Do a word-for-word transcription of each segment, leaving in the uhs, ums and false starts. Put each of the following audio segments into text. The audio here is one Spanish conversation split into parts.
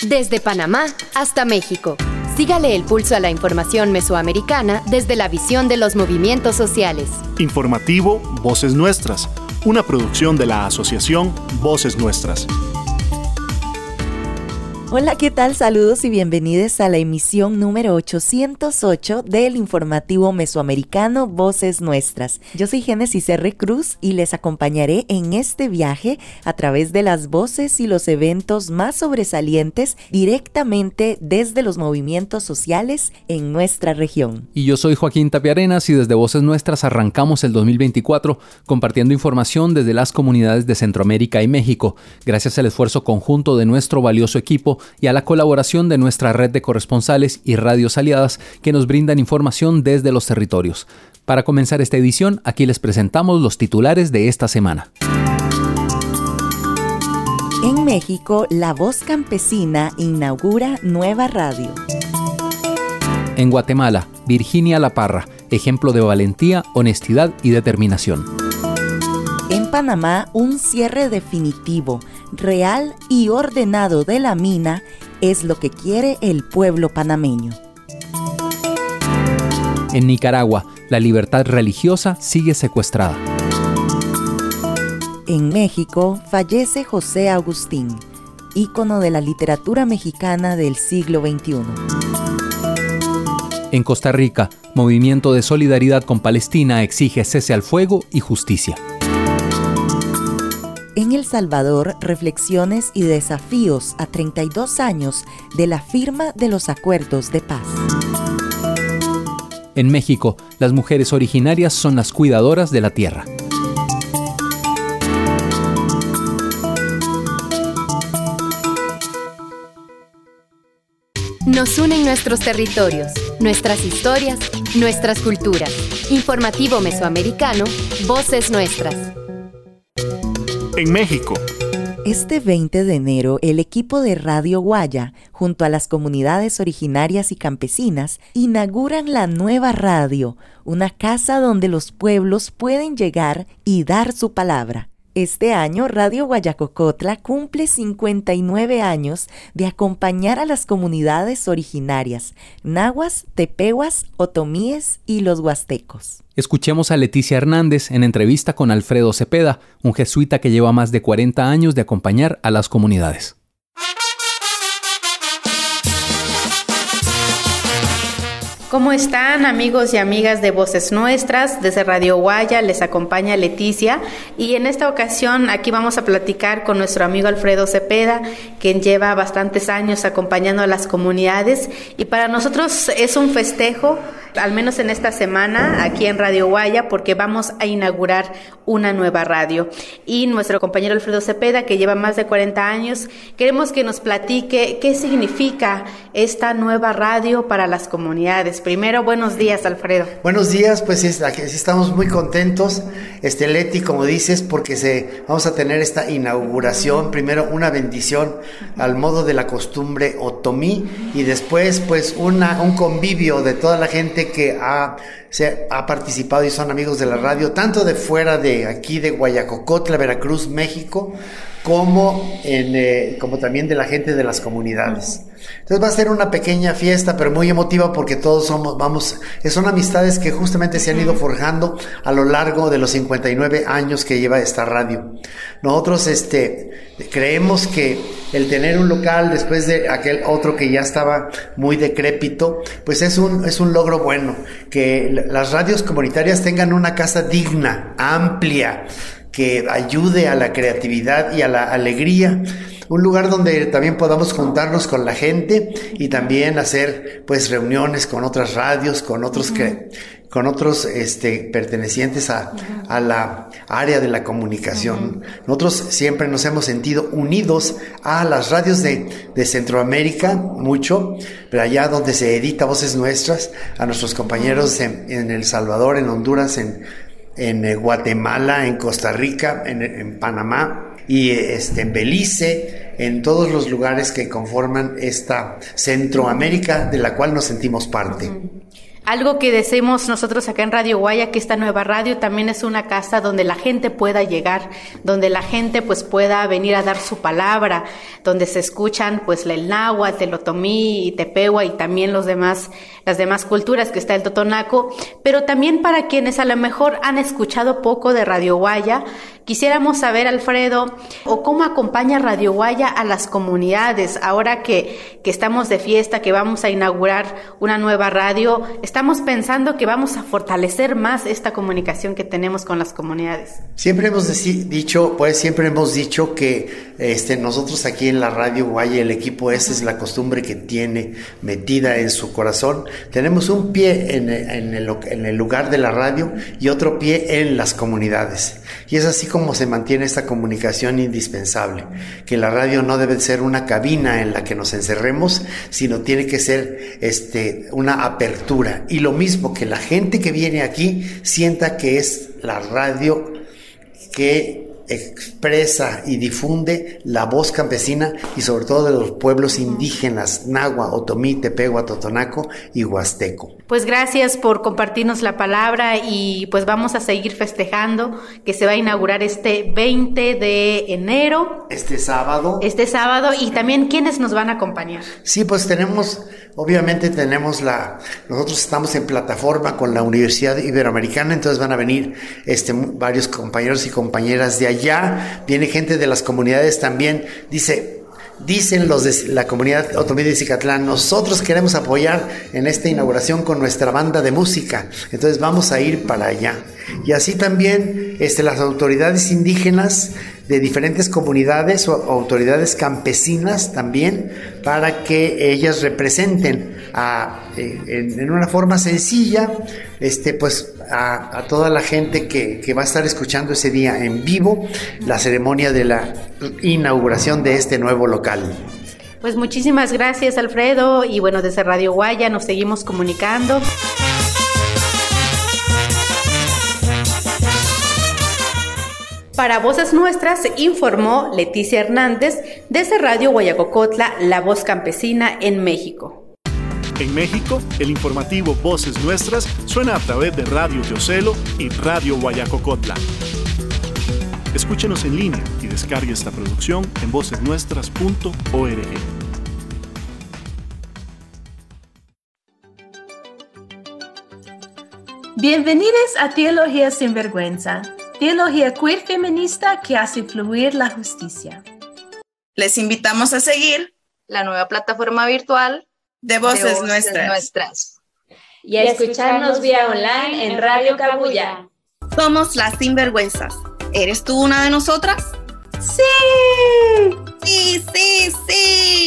Desde Panamá hasta México. Sígale el pulso a la información mesoamericana desde la visión de los movimientos sociales. Informativo Voces Nuestras, una producción de la Asociación Voces Nuestras. Hola, ¿qué tal? Saludos y bienvenidos a la emisión número ochocientos ocho del informativo mesoamericano Voces Nuestras. Yo soy Génesis R. Cruz y les acompañaré en este viaje a través de las voces y los eventos más sobresalientes directamente desde los movimientos sociales en nuestra región. Y yo soy Joaquín Tapiarenas y desde Voces Nuestras arrancamos el dos mil veinticuatro compartiendo información desde las comunidades de Centroamérica y México, gracias al esfuerzo conjunto de nuestro valioso equipo y a la colaboración de nuestra red de corresponsales y radios aliadas que nos brindan información desde los territorios. Para comenzar esta edición, aquí les presentamos los titulares de esta semana. En México, La Voz Campesina inaugura nueva radio. En Guatemala, Virginia La Parra, ejemplo de valentía, honestidad y determinación. En Panamá, un cierre definitivo, real y ordenado de la mina es lo que quiere el pueblo panameño. En Nicaragua, la libertad religiosa sigue secuestrada. En México, fallece José Agustín, ícono de la literatura mexicana del siglo veintiuno. En Costa Rica, movimiento de solidaridad con Palestina exige cese al fuego y justicia. En El Salvador, reflexiones y desafíos a treinta y dos años de la firma de los acuerdos de paz. En México, las mujeres originarias son las cuidadoras de la tierra. Nos unen nuestros territorios, nuestras historias, nuestras culturas. Informativo Mesoamericano, Voces Nuestras. En México. Este veinte de enero, el equipo de Radio Guaya, junto a las comunidades originarias y campesinas, inauguran la nueva radio, una casa donde los pueblos pueden llegar y dar su palabra. Este año, Radio Guayacocotla cumple cincuenta y nueve años de acompañar a las comunidades originarias, nahuas, tepehuas, otomíes y los huastecos. Escuchemos a Leticia Hernández en entrevista con Alfredo Cepeda, un jesuita que lleva más de cuarenta años de acompañar a las comunidades. ¿Cómo están, amigos y amigas de Voces Nuestras? Desde Radio Guaya les acompaña Leticia y en esta ocasión aquí vamos a platicar con nuestro amigo Alfredo Cepeda, quien lleva bastantes años acompañando a las comunidades y para nosotros es un festejo, al menos en esta semana aquí en Radio Guaya, porque vamos a inaugurar una nueva radio. Y nuestro compañero Alfredo Cepeda, que lleva más de cuarenta años, queremos que nos platique qué significa esta nueva radio para las comunidades. Primero, buenos días, Alfredo. Buenos días, pues sí, estamos muy contentos, este Leti, como dices, porque se, vamos a tener esta inauguración. Primero, una bendición al modo de la costumbre otomí y después, pues, una, un convivio de toda la gente que ha, se ha participado y son amigos de la radio, tanto de fuera de aquí de Guayacocotla, Veracruz, México, como, en, eh, como también de la gente de las comunidades. Entonces va a ser una pequeña fiesta, pero muy emotiva porque todos somos, vamos, son amistades que justamente se han ido forjando a lo largo de los cincuenta y nueve años que lleva esta radio. Nosotros, este, creemos que el tener un local después de aquel otro que ya estaba muy decrépito, pues es un, es un logro bueno, que las radios comunitarias tengan una casa digna, amplia, que ayude a la creatividad y a la alegría, un lugar donde también podamos juntarnos con la gente y también hacer pues reuniones con otras radios, con otros uh-huh. que, con otros este pertenecientes a, uh-huh. a la área de la comunicación. Uh-huh. Nosotros siempre nos hemos sentido unidos a las radios de, de Centroamérica, mucho, pero allá donde se edita Voces Nuestras, a nuestros compañeros en, en El Salvador, en Honduras, en en eh, Guatemala, en Costa Rica, en, en Panamá y este, en Belice, en todos los lugares que conforman esta Centroamérica de la cual nos sentimos parte. Algo que decimos nosotros acá en Radio Guaya, que esta nueva radio también es una casa donde la gente pueda llegar, donde la gente pues pueda venir a dar su palabra, donde se escuchan pues el náhuatl, el otomí, tepehua y también los demás, las demás culturas que está el totonaco, pero también para quienes a lo mejor han escuchado poco de Radio Guaya, quisiéramos saber, Alfredo, o cómo acompaña Radio Guaya a las comunidades, ahora que, que estamos de fiesta, que vamos a inaugurar una nueva radio. Estamos pensando que vamos a fortalecer más esta comunicación que tenemos con las comunidades. Siempre hemos deci- dicho, pues siempre hemos dicho que este, nosotros aquí en la Radio Guaya, el equipo, esa es la costumbre que tiene metida en su corazón. Tenemos un pie en el, en el, en el lugar de la radio y otro pie en las comunidades. Y es así como se mantiene esta comunicación indispensable, que la radio no debe ser una cabina en la que nos encerremos, sino tiene que ser este, una apertura. Y lo mismo, que la gente que viene aquí sienta que es la radio que expresa y difunde la voz campesina y sobre todo de los pueblos indígenas náhuatl, otomí, tepehua, totonaco y huasteco. Pues gracias por compartirnos la palabra y pues vamos a seguir festejando que se va a inaugurar este veinte de enero. Este sábado. Este sábado y también ¿quiénes nos van a acompañar? Sí, pues tenemos, obviamente tenemos la, nosotros estamos en plataforma con la Universidad Iberoamericana, entonces van a venir este, varios compañeros y compañeras de allá, viene gente de las comunidades también, dice... Dicen los de la comunidad otomí de Cicatlán, nosotros queremos apoyar en esta inauguración con nuestra banda de música, entonces vamos a ir para allá. Y así también este, las autoridades indígenas de diferentes comunidades o autoridades campesinas también, para que ellas representen a, eh, en, en una forma sencilla este, pues, a, a toda la gente que, que va a estar escuchando ese día en vivo la ceremonia de la inauguración de este nuevo local. Pues muchísimas gracias, Alfredo, y bueno, desde Radio Guaya nos seguimos comunicando. Para Voces Nuestras informó Leticia Hernández desde Radio Guayacocotla, la voz campesina en México. En México, el informativo Voces Nuestras suena a través de Radio Teocelo y Radio Guayacocotla. Escúchenos en línea y descargue esta producción en voces nuestras punto org. Bienvenidos a Teología Sin Vergüenza, teología queer feminista que hace fluir la justicia. Les invitamos a seguir la nueva plataforma virtual de Voces, de Voces Nuestras. Nuestras y a escucharnos vía online en Radio Cabuya. Somos las Sinvergüenzas. ¿Eres tú una de nosotras? ¡Sí! ¡Sí, sí, sí!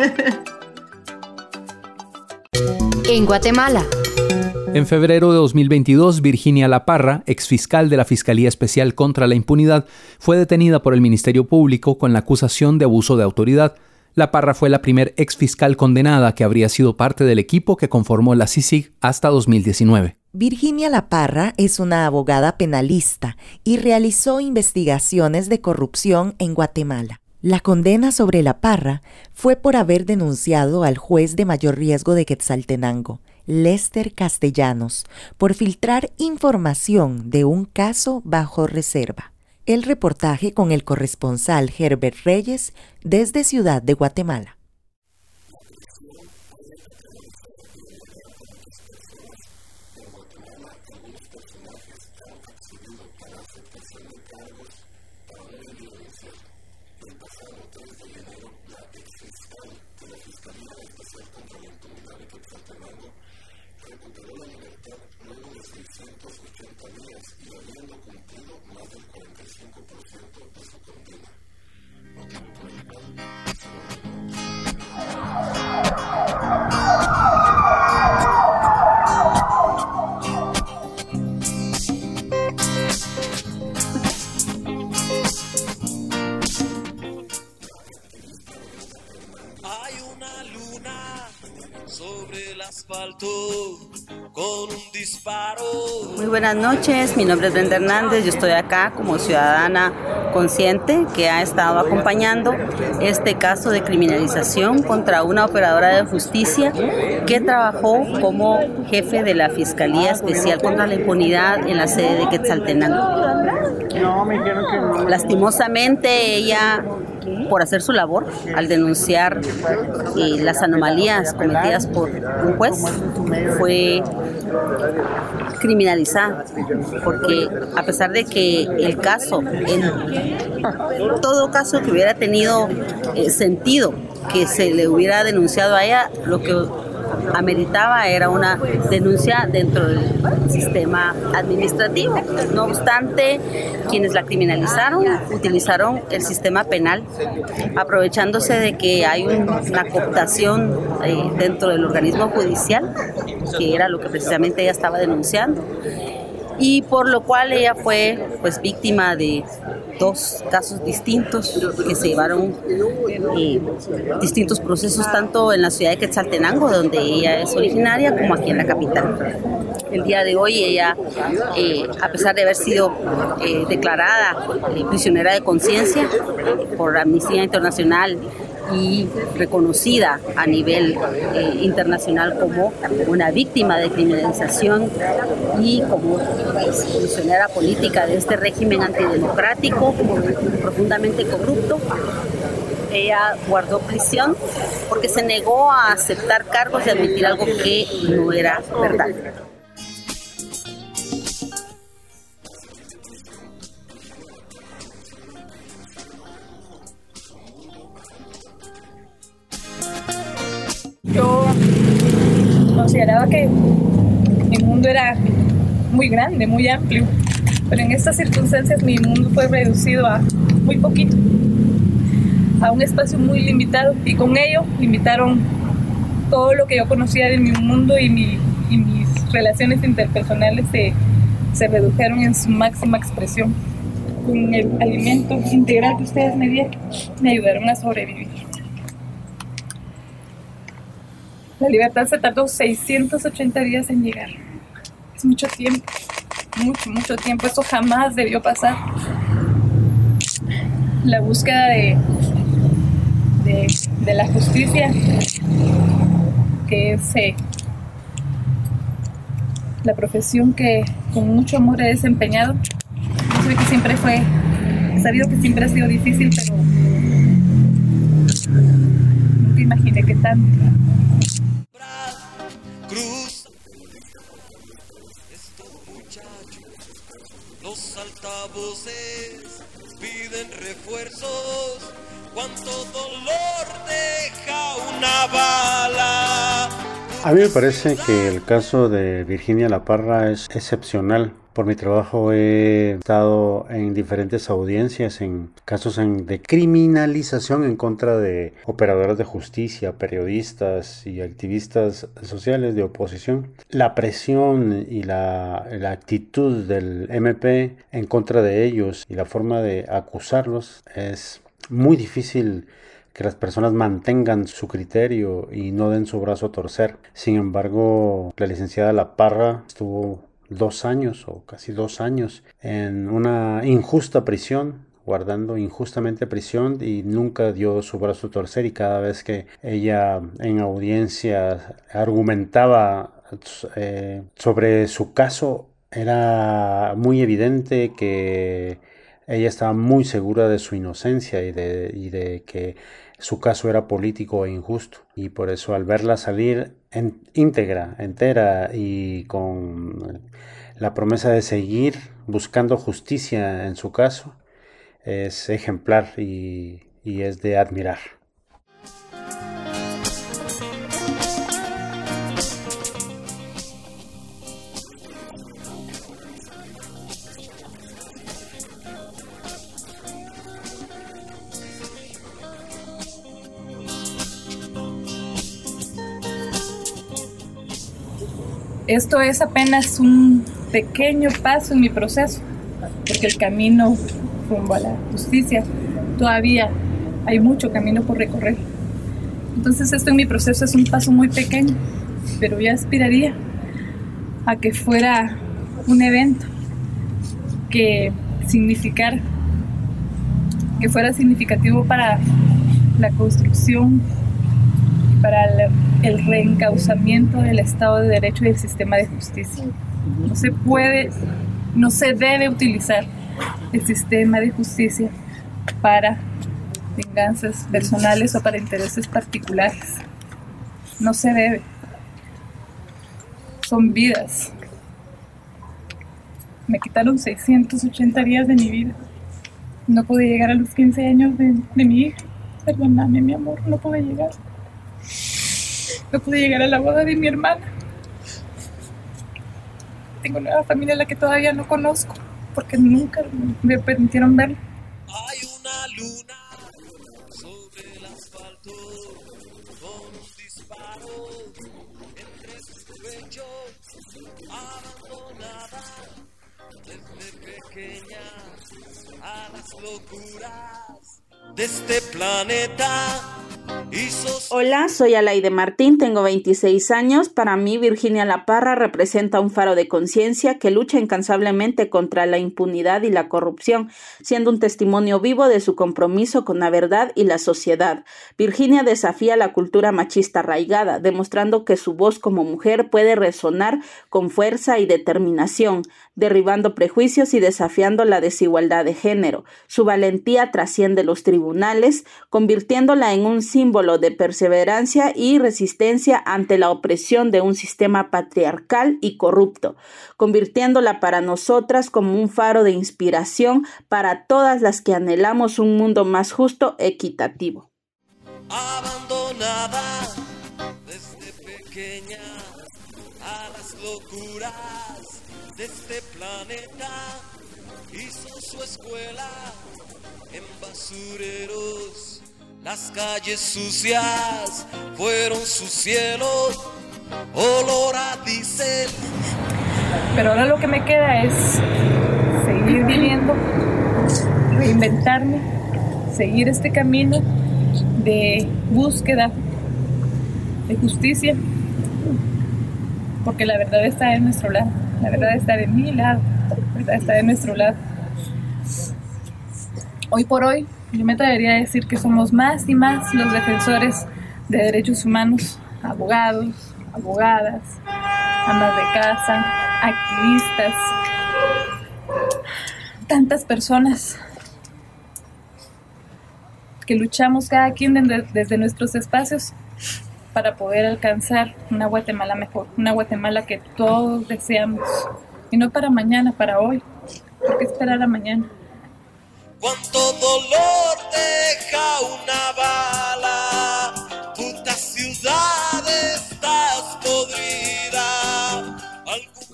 En Guatemala. En febrero de dos mil veintidós, Virginia La Parra, exfiscal de la Fiscalía Especial contra la Impunidad, fue detenida por el Ministerio Público con la acusación de abuso de autoridad. La Parra fue la primer exfiscal condenada que habría sido parte del equipo que conformó la C I C I G hasta dos mil diecinueve. Virginia La Parra es una abogada penalista y realizó investigaciones de corrupción en Guatemala. La condena sobre La Parra fue por haber denunciado al juez de mayor riesgo de Quetzaltenango, Lester Castellanos, por filtrar información de un caso bajo reserva. El reportaje con el corresponsal Herbert Reyes desde Ciudad de Guatemala. Sobre el asfalto con un disparo. Muy buenas noches, mi nombre es Brenda Hernández, yo estoy acá como ciudadana consciente que ha estado acompañando este caso de criminalización contra una operadora de justicia que trabajó como jefe de la Fiscalía Especial contra la Impunidad en la sede de Quetzaltenango. Lastimosamente ella, por hacer su labor, al denunciar eh, las anomalías cometidas por un juez, fue criminalizada, porque a pesar de que el caso, en todo caso que hubiera tenido eh, sentido que se le hubiera denunciado a ella, lo que ameritaba era una denuncia dentro del sistema administrativo. No obstante, quienes la criminalizaron utilizaron el sistema penal, aprovechándose de que hay un, una cooptación eh, dentro del organismo judicial, que era lo que precisamente ella estaba denunciando, y por lo cual ella fue pues víctima de dos casos distintos que se llevaron eh, distintos procesos tanto en la ciudad de Quetzaltenango, donde ella es originaria, como aquí en la capital. El día de hoy ella, eh, a pesar de haber sido eh, declarada eh, prisionera de conciencia por Amnistía Internacional y reconocida a nivel eh, internacional como una víctima de criminalización y como pues, prisionera política de este régimen antidemocrático, como profundamente corrupto, ella guardó prisión porque se negó a aceptar cargos y admitir algo que no era verdad. Yo consideraba que mi mundo era muy grande, muy amplio, pero en estas circunstancias mi mundo fue reducido a muy poquito, a un espacio muy limitado, y con ello limitaron todo lo que yo conocía de mi mundo, y, mi, y mis relaciones interpersonales se, se redujeron en su máxima expresión. Con el alimento integral que ustedes me dieron, me ayudaron a sobrevivir. La libertad se tardó seiscientos ochenta días en llegar. Es mucho tiempo, mucho, mucho tiempo. Eso jamás debió pasar. La búsqueda de, de, de la justicia, que es eh, la profesión que con mucho amor he desempeñado. Yo sé que siempre fue, he sabido que siempre ha sido difícil, pero nunca imaginé que tanto. Cruz, estos muchachos, los altavoces piden refuerzos. Cuánto dolor deja una bala. A mí me parece que el caso de Virginia La Parra es excepcional. Por mi trabajo he estado en diferentes audiencias, en casos en, de criminalización en contra de operadoras de justicia, periodistas y activistas sociales de oposición. La presión y la, la actitud del M P en contra de ellos y la forma de acusarlos es muy difícil que las personas mantengan su criterio y no den su brazo a torcer. Sin embargo, la licenciada La Parra estuvo dos años o casi dos años en una injusta prisión, guardando injustamente prisión, y nunca dio su brazo a torcer, y cada vez que ella en audiencia argumentaba eh, sobre su caso, era muy evidente que ella estaba muy segura de su inocencia y de, y de que su caso era político e injusto, y por eso al verla salir en, íntegra, entera y con la promesa de seguir buscando justicia en su caso, es ejemplar y, y es de admirar. Esto es apenas un pequeño paso en mi proceso, porque el camino rumbo a la justicia todavía hay mucho camino por recorrer. Entonces esto en mi proceso es un paso muy pequeño, pero yo aspiraría a que fuera un evento que significara, que fuera significativo para la construcción, para el, el reencauzamiento del Estado de Derecho y del sistema de justicia. No se puede, no se debe utilizar el sistema de justicia para venganzas personales o para intereses particulares. No se debe. Son vidas. Me quitaron seiscientos ochenta días de mi vida. No pude llegar a los quince años de, de mi hija. Perdóname, mi amor, no pude llegar. No pude llegar a la boda de mi hermana. Tengo una familia a la que todavía no conozco, porque nunca me permitieron verla. Hay una luna sobre el asfalto con un disparo entre sus pechos, abandonada desde pequeña a las locuras de este planeta. Hola, soy Alaide Martín, tengo veintiséis años. Para mí, Virginia La Parra representa un faro de conciencia que lucha incansablemente contra la impunidad y la corrupción, siendo un testimonio vivo de su compromiso con la verdad y la sociedad. Virginia desafía la cultura machista arraigada, demostrando que su voz como mujer puede resonar con fuerza y determinación, derribando prejuicios y desafiando la desigualdad de género. Su valentía trasciende los tribunales, convirtiéndola en un símbolo de perseverancia y resistencia ante la opresión de un sistema patriarcal y corrupto, convirtiéndola para nosotras como un faro de inspiración para todas las que anhelamos un mundo más justo, equitativo. Abandonada desde pequeña a las locuras de este planeta, hizo su escuela en basureros. Las calles sucias fueron su cielo, olor a diésel. Pero ahora lo que me queda es seguir viviendo, reinventarme, seguir este camino de búsqueda de justicia, porque la verdad está de nuestro lado, la verdad está de mi lado, la verdad está de nuestro lado. Hoy por hoy, yo me atrevería a decir que somos más y más los defensores de derechos humanos, abogados, abogadas, amas de casa, activistas, tantas personas que luchamos cada quien desde, desde nuestros espacios para poder alcanzar una Guatemala mejor, una Guatemala que todos deseamos, y no para mañana, para hoy. ¿Por qué esperar a mañana? Cuánto dolor deja una bala, puta ciudad estás podrida. Algún...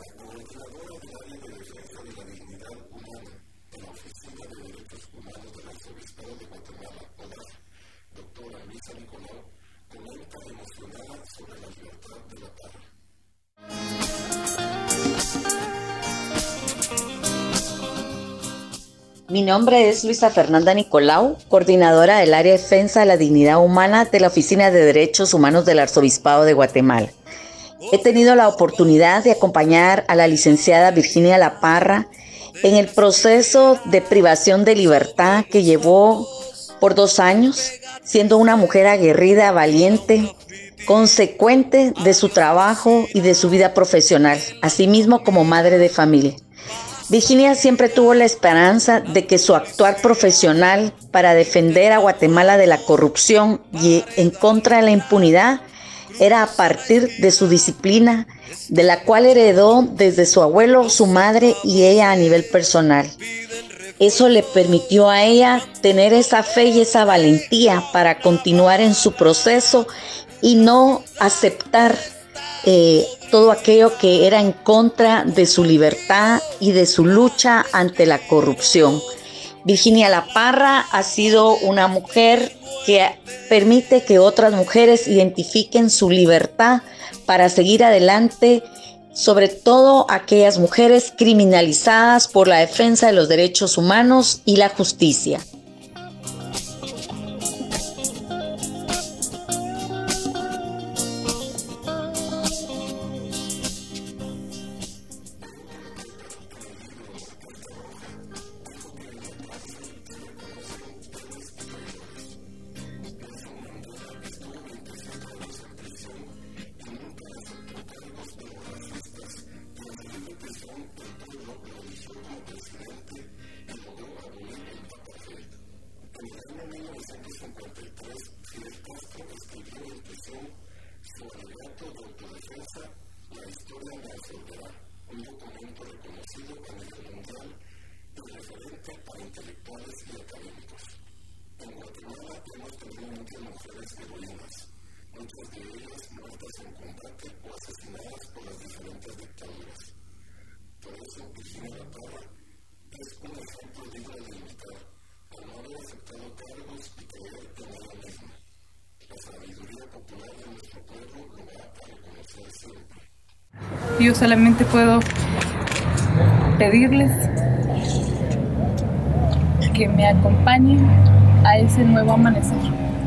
Mi nombre es Luisa Fernanda Nicolau, coordinadora del área de defensa de la dignidad humana de la Oficina de Derechos Humanos del Arzobispado de Guatemala. He tenido la oportunidad de acompañar a la licenciada Virginia La Parra en el proceso de privación de libertad que llevó por dos años, siendo una mujer aguerrida, valiente, consecuente de su trabajo y de su vida profesional, asimismo como madre de familia. Virginia siempre tuvo la esperanza de que su actuar profesional para defender a Guatemala de la corrupción y en contra de la impunidad era a partir de su disciplina, de la cual heredó desde su abuelo, su madre y ella a nivel personal. Eso le permitió a ella tener esa fe y esa valentía para continuar en su proceso y no aceptar eh, todo aquello que era en contra de su libertad y de su lucha ante la corrupción. Virginia La Parra ha sido una mujer que permite que otras mujeres identifiquen su libertad para seguir adelante, sobre todo aquellas mujeres criminalizadas por la defensa de los derechos humanos y la justicia. Yo solamente puedo pedirles que me acompañen a ese nuevo amanecer,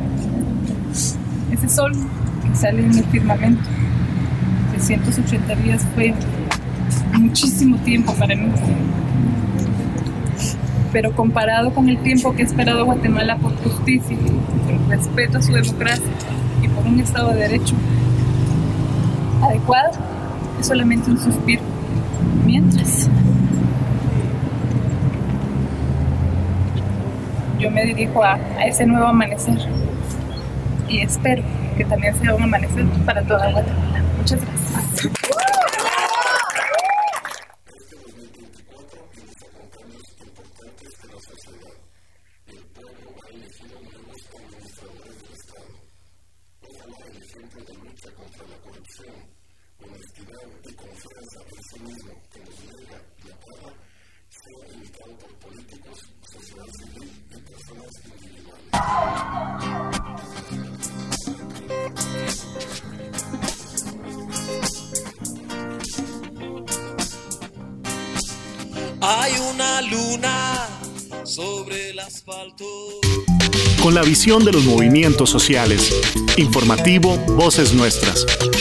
ese sol que sale en el firmamento. trescientos ochenta días fue muchísimo tiempo para mí, pero comparado con el tiempo que ha esperado Guatemala por justicia, por respeto a su democracia y por un Estado de Derecho adecuado, es solamente un suspiro. Mientras yo me dirijo a, a ese nuevo amanecer y espero que también sea un amanecer para toda Guatemala. Muchas gracias. Hay una luna sobre el asfalto. Con la visión de los movimientos sociales. Informativo Voces Nuestras.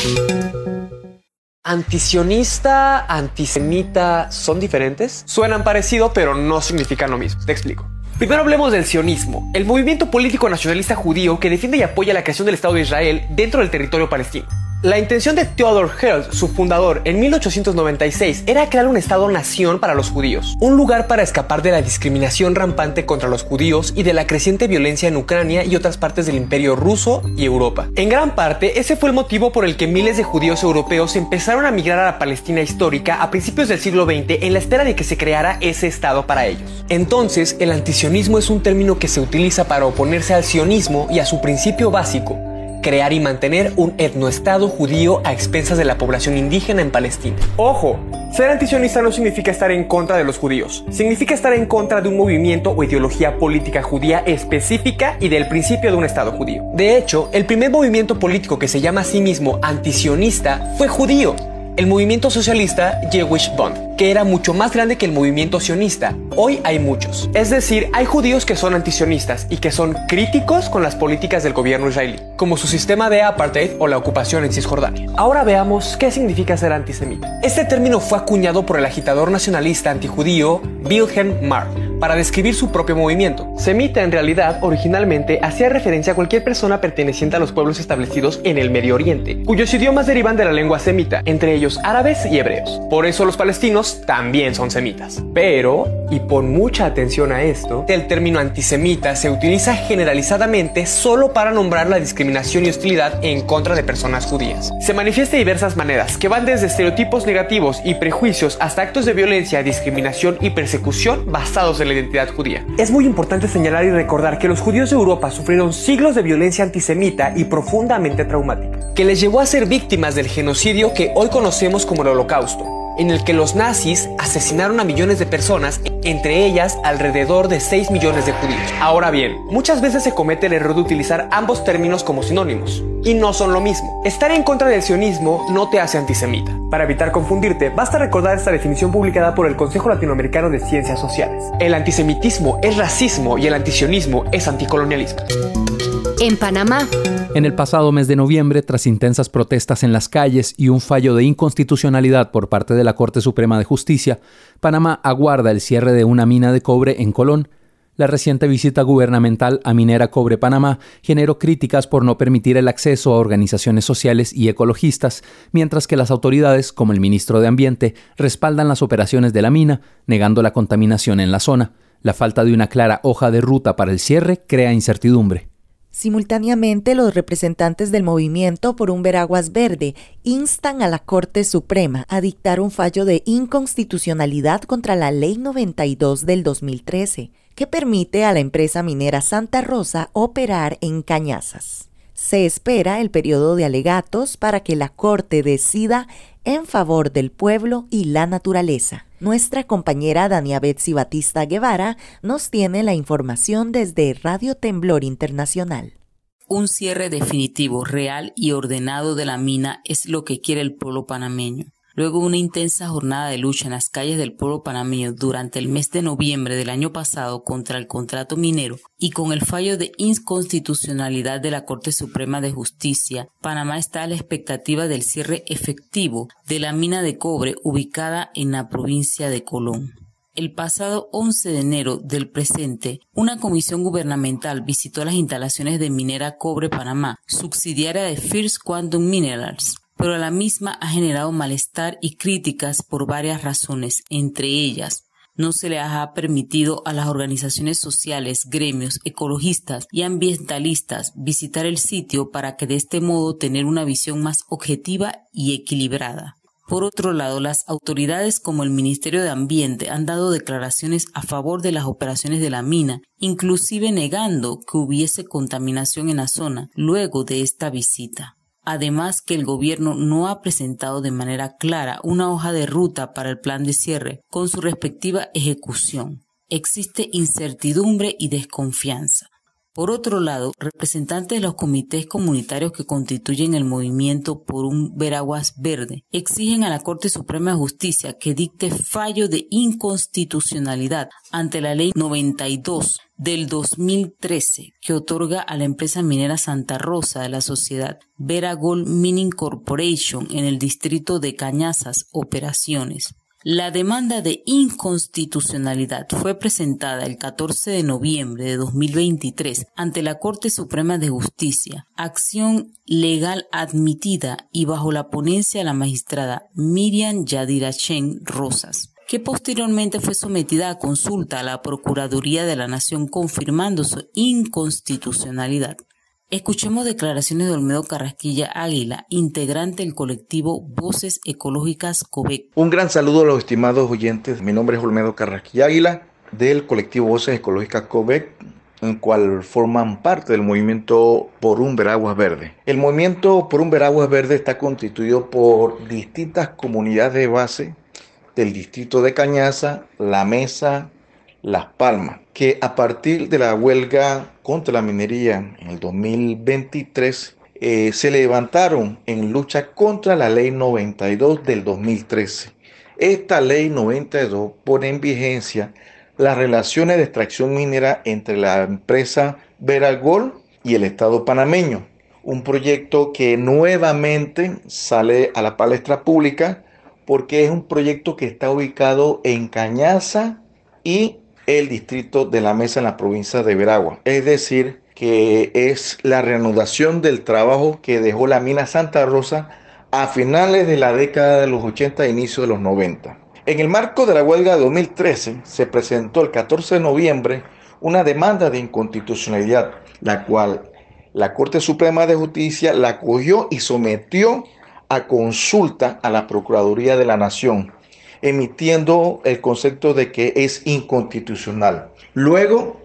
¿Antisionista, antisemita son diferentes? Suenan parecido, pero no significan lo mismo. Te explico. Primero hablemos del sionismo, el movimiento político nacionalista judío que defiende y apoya la creación del Estado de Israel dentro del territorio palestino. La intención de Theodor Herzl, su fundador, en mil ochocientos noventa y seis era crear un Estado-nación para los judíos, un lugar para escapar de la discriminación rampante contra los judíos y de la creciente violencia en Ucrania y otras partes del Imperio ruso y Europa. En gran parte, ese fue el motivo por el que miles de judíos europeos empezaron a migrar a la Palestina histórica a principios del siglo veinte en la espera de que se creara ese Estado para ellos. Entonces, el antisionismo es un término que se utiliza para oponerse al sionismo y a su principio básico: crear y mantener un etnoestado judío a expensas de la población indígena en Palestina. Ojo, ser antisionista no significa estar en contra de los judíos. Significa estar en contra de un movimiento o ideología política judía específica y del principio de un estado judío. De hecho, el primer movimiento político que se llama a sí mismo antisionista fue judío: el movimiento socialista Jewish Bund, que era mucho más grande que el movimiento sionista. Hoy hay muchos. Es decir, hay judíos que son antisionistas y que son críticos con las políticas del gobierno israelí, como su sistema de apartheid o la ocupación en Cisjordania. Ahora veamos qué significa ser antisemita. Este término fue acuñado por el agitador nacionalista antijudío Wilhelm Marr para describir su propio movimiento. Semita, en realidad, originalmente hacía referencia a cualquier persona perteneciente a los pueblos establecidos en el Medio Oriente, cuyos idiomas derivan de la lengua semita, entre ellos árabes y hebreos. Por eso los palestinos también son semitas. Pero, y pon mucha atención a esto, el término antisemita se utiliza generalizadamente solo para nombrar la discriminación y hostilidad en contra de personas judías. Se manifiesta de diversas maneras, que van desde estereotipos negativos y prejuicios hasta actos de violencia, discriminación y persecución basados en la identidad judía. Es muy importante señalar y recordar que los judíos de Europa sufrieron siglos de violencia antisemita y profundamente traumática, que les llevó a ser víctimas del genocidio que hoy conocemos como el Holocausto, en el que los nazis asesinaron a millones de personas, entre ellas alrededor de seis millones de judíos. Ahora bien, muchas veces se comete el error de utilizar ambos términos como sinónimos, y no son lo mismo. Estar en contra del sionismo no te hace antisemita. Para evitar confundirte, basta recordar esta definición publicada por el Consejo Latinoamericano de Ciencias Sociales. El antisemitismo es racismo y el antisionismo es anticolonialismo. En Panamá. En el pasado mes de noviembre, tras intensas protestas en las calles y un fallo de inconstitucionalidad por parte de la Corte Suprema de Justicia, Panamá aguarda el cierre de una mina de cobre en Colón. La reciente visita gubernamental a Minera Cobre Panamá generó críticas por no permitir el acceso a organizaciones sociales y ecologistas, mientras que las autoridades, como el ministro de Ambiente, respaldan las operaciones de la mina, negando la contaminación en la zona. La falta de una clara hoja de ruta para el cierre crea incertidumbre. Simultáneamente, los representantes del Movimiento por un Veraguas Verde instan a la Corte Suprema a dictar un fallo de inconstitucionalidad contra la Ley noventa y dos del dos mil trece, que permite a la empresa minera Santa Rosa operar en Cañazas. Se espera el periodo de alegatos para que la Corte decida en favor del pueblo y la naturaleza. Nuestra compañera Dania Betsy Batista Guevara nos tiene la información desde Radio Temblor Internacional. Un cierre definitivo, real y ordenado de la mina es lo que quiere el pueblo panameño. Luego de una intensa jornada de lucha en las calles del pueblo panameño durante el mes de noviembre del año pasado contra el contrato minero y con el fallo de inconstitucionalidad de la Corte Suprema de Justicia, Panamá está a la expectativa del cierre efectivo de la mina de cobre ubicada en la provincia de Colón. El pasado once de enero del presente, una comisión gubernamental visitó las instalaciones de Minera Cobre Panamá, subsidiaria de First Quantum Minerals, pero la misma ha generado malestar y críticas por varias razones, entre ellas, no se le ha permitido a las organizaciones sociales, gremios, ecologistas y ambientalistas visitar el sitio para que de este modo tener una visión más objetiva y equilibrada. Por otro lado, las autoridades como el Ministerio de Ambiente han dado declaraciones a favor de las operaciones de la mina, inclusive negando que hubiese contaminación en la zona luego de esta visita. Además que el gobierno no ha presentado de manera clara una hoja de ruta para el plan de cierre con su respectiva ejecución. Existe incertidumbre y desconfianza. Por otro lado, representantes de los comités comunitarios que constituyen el movimiento por un Veraguas Verde exigen a la Corte Suprema de Justicia que dicte fallo de inconstitucionalidad ante la Ley noventa y dos del dos mil trece que otorga a la empresa minera Santa Rosa de la sociedad Vera Gold Mining Corporation en el distrito de Cañazas operaciones. La demanda de inconstitucionalidad fue presentada el catorce de noviembre de dos mil veintitrés ante la Corte Suprema de Justicia, acción legal admitida y bajo la ponencia de la magistrada Miriam Yadirachen Rosas, que posteriormente fue sometida a consulta a la Procuraduría de la Nación confirmando su inconstitucionalidad. Escuchemos declaraciones de Olmedo Carrasquilla Águila, integrante del colectivo Voces Ecológicas COVEC. Un gran saludo a los estimados oyentes. Mi nombre es Olmedo Carrasquilla Águila, del colectivo Voces Ecológicas COVEC, en cual forman parte del movimiento Por un Veraguas Verde. El movimiento Por un Veraguas Verde está constituido por distintas comunidades de base del distrito de Cañaza, La Mesa, Las Palmas, que a partir de la huelga contra la minería en el dos mil veintitrés eh, se levantaron en lucha contra la ley noventa y dos del dos mil trece. Esta ley noventa y dos pone en vigencia las relaciones de extracción minera entre la empresa Vera Gold y el Estado panameño, un proyecto que nuevamente sale a la palestra pública porque es un proyecto que está ubicado en Cañaza y el distrito de La Mesa en la provincia de Veragua. Es decir, que es la reanudación del trabajo que dejó la mina Santa Rosa a finales de la década de los ochenta e inicio de los noventa. En el marco de la huelga de dos mil trece se presentó el catorce de noviembre una demanda de inconstitucionalidad, la cual la Corte Suprema de Justicia la acogió y sometió a consulta a la Procuraduría de la Nación, emitiendo el concepto de que es inconstitucional. Luego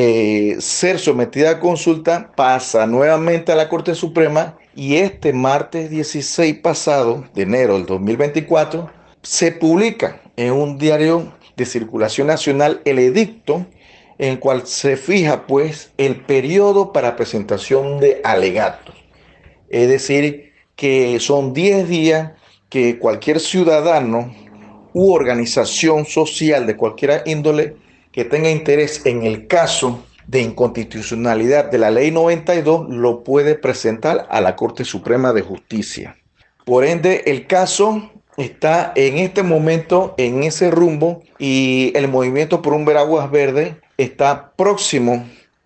de ser sometida a consulta, pasa nuevamente a la Corte Suprema y este martes dieciséis pasado de enero del dos mil veinticuatro se publica en un diario de circulación nacional el edicto en el cual se fija pues el periodo para presentación de alegatos. Es decir, que son diez días que cualquier ciudadano u organización social de cualquier índole que tenga interés en el caso de inconstitucionalidad de la ley noventa y dos lo puede presentar a la Corte Suprema de Justicia. Por ende, el caso está en este momento en ese rumbo y el movimiento Por un Veraguas Verde está próximo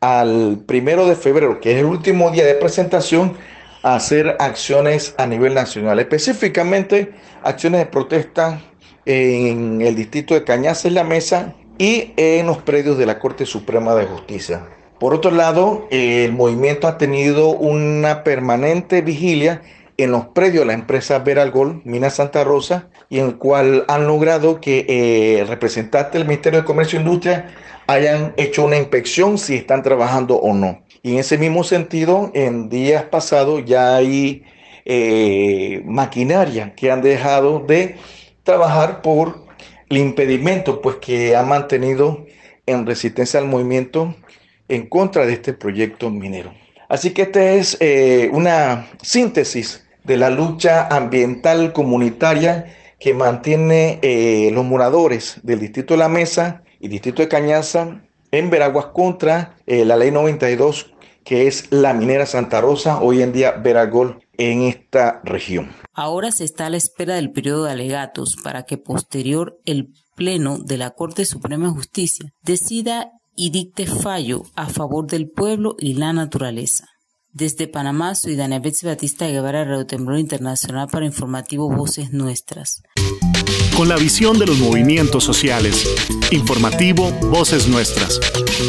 al primero de febrero, que es el último día de presentación, a hacer acciones a nivel nacional, específicamente acciones de protesta en el distrito de Cañaza en La Mesa y en los predios de la Corte Suprema de Justicia. Por otro lado, el movimiento ha tenido una permanente vigilia en los predios de la empresa Vera Gold, Mina Santa Rosa, y en el cual han logrado que eh, representantes del Ministerio de Comercio e Industria hayan hecho una inspección si están trabajando o no. Y en ese mismo sentido, en días pasados ya hay eh, maquinaria que han dejado de trabajar por el impedimento pues, que ha mantenido en resistencia al movimiento en contra de este proyecto minero. Así que esta es eh, una síntesis de la lucha ambiental comunitaria que mantiene eh, los moradores del distrito de La Mesa y distrito de Cañaza en Veraguas contra eh, la ley noventa y dos, que es la minera Santa Rosa, hoy en día Veragol, en esta región. Ahora se está a la espera del periodo de alegatos para que posterior el Pleno de la Corte Suprema de Justicia decida y dicte fallo a favor del pueblo y la naturaleza. Desde Panamá, soy Dania Betsy Batista de Guevara, Radio Temblor Internacional para Informativo Voces Nuestras. Con la visión de los movimientos sociales. Informativo Voces Nuestras.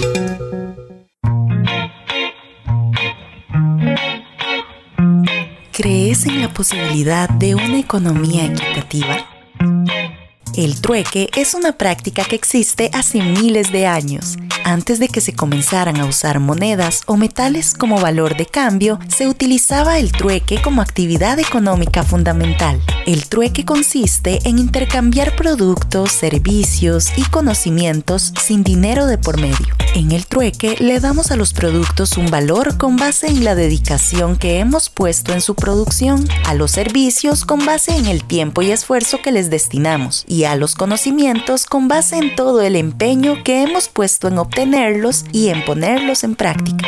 ¿Crees en la posibilidad de una economía equitativa? El trueque es una práctica que existe hace miles de años. Antes de que se comenzaran a usar monedas o metales como valor de cambio, se utilizaba el trueque como actividad económica fundamental. El trueque consiste en intercambiar productos, servicios y conocimientos sin dinero de por medio. En el trueque le damos a los productos un valor con base en la dedicación que hemos puesto en su producción, a los servicios con base en el tiempo y esfuerzo que les destinamos, y a los conocimientos con base en todo el empeño que hemos puesto en obtenerlos y en ponerlos en práctica.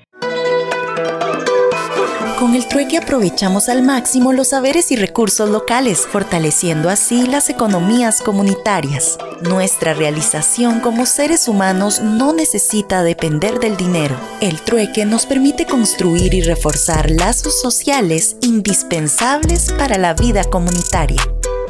Con el trueque aprovechamos al máximo los saberes y recursos locales, fortaleciendo así las economías comunitarias. Nuestra realización como seres humanos no necesita depender del dinero. El trueque nos permite construir y reforzar lazos sociales indispensables para la vida comunitaria.